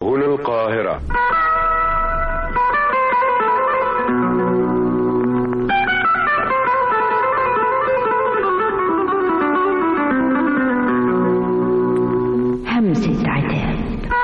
هنا القاهرة. همسة عتاب.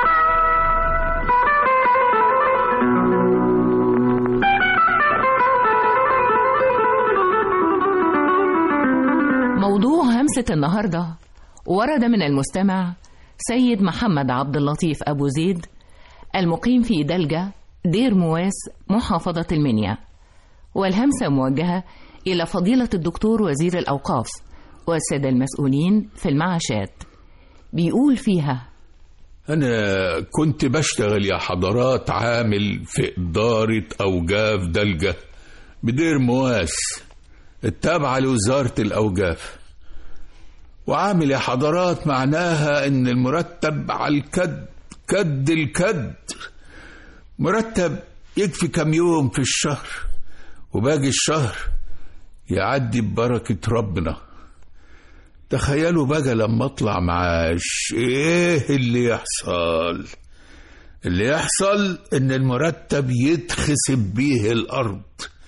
موضوع همسة النهاردة ورد من المستمع سيد محمد عبد اللطيف أبو زيد، المقيم في دلجة دير مواس محافظة المنيا، والهمسة موجهة إلى فضيلة الدكتور وزير الأوقاف والسادة المسؤولين في المعاشات. بيقول فيها: أنا كنت بشتغل يا حضرات عامل في إدارة أوقاف دلجة بدير مواس التابعة لوزارة الأوقاف، وعامل يا حضرات معناها إن المرتب على الكد كد الكد، مرتب يكفي كم يوم في الشهر وباقي الشهر يعدي ببركة ربنا. تخيلوا بقى لما اطلع معاش ايه اللي يحصل؟ اللي يحصل ان المرتب يتخسب بيه الارض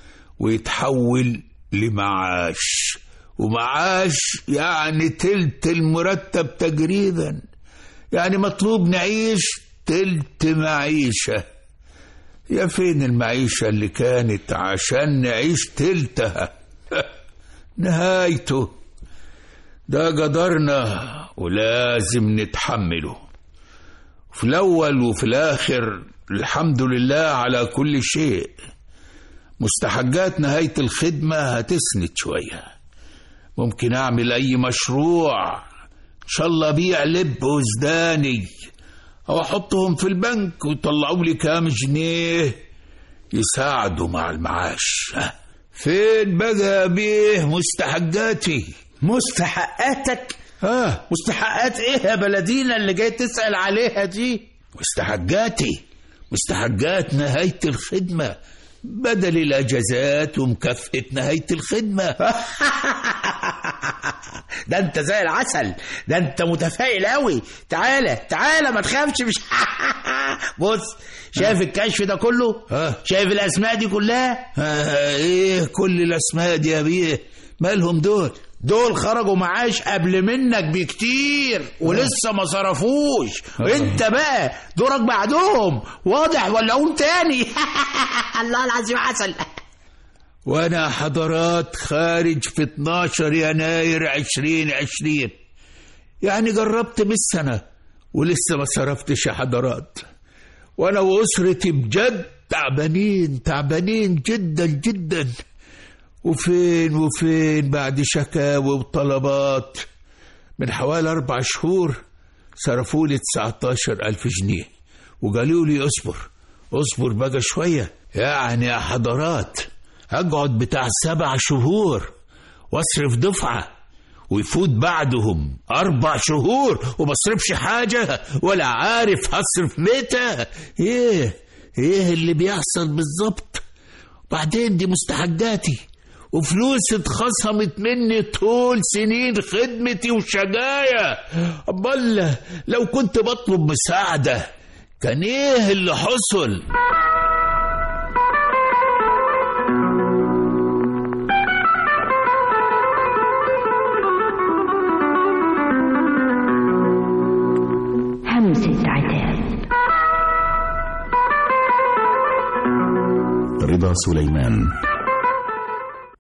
ويتحول لمعاش، ومعاش يعني تلت المرتب تقريبا، يعني مطلوب نعيش تلت معيشة. يا فين المعيشة اللي كانت عشان نعيش تلتها؟ نهايته ده قدرنا ولازم نتحمله. في الأول وفي الآخر الحمد لله على كل شيء. مستحقات نهاية الخدمة هتسند شوية، ممكن أعمل أي مشروع، إن شاء الله بيع لب وزداني أو أحطهم في البنك ويطلعوا لي كام جنيه يساعدوا مع المعاش. فين بقى بيه مستحقاتي؟ مستحقاتك؟ مستحقات ايه يا بلدينا اللي جاي تسأل عليها دي؟ مستحقات نهاية الخدمة، بدل الأجازات ومكافأة نهاية الخدمة. ده انت زي العسل، ده انت متفائل قوي. تعالى ما تخافش. مش بص، شايف الكشف ده كله؟ شايف الأسماء دي كلها؟ ايه كل الأسماء دي يا بيه؟ مالهم دول خرجوا معاش قبل منك بكتير ولسه ما صرفوش، وانت بقى دورك بعدهم. واضح ولا اقول تاني؟ الله العظيم عسل. وانا حضرات خارج في 12 يناير 2020، يعني قربت بالسنة ولسه ما صرفتش يا حضرات، وانا واسرتي بجد تعبانين جدا جدا. وفين بعد شكاوى وطلبات من حوالي 4 شهور صرفوا لي 19,000 جنيه وقالوا لي اصبر بقى شوية. يعني يا حضرات اقعد بتاع 7 شهور واصرف دفعة، ويفوت بعدهم 4 شهور ومصرفش حاجة ولا عارف هصرف متى. ايه اللي بيحصل بالظبط؟ بعدين دي مستحقاتي وفلوس اتخصمت مني طول سنين خدمتي وشجايا. أبالله لو كنت بطلب مساعدة كان ايه اللي حصل؟ همسة عتاب. رضا سليمان.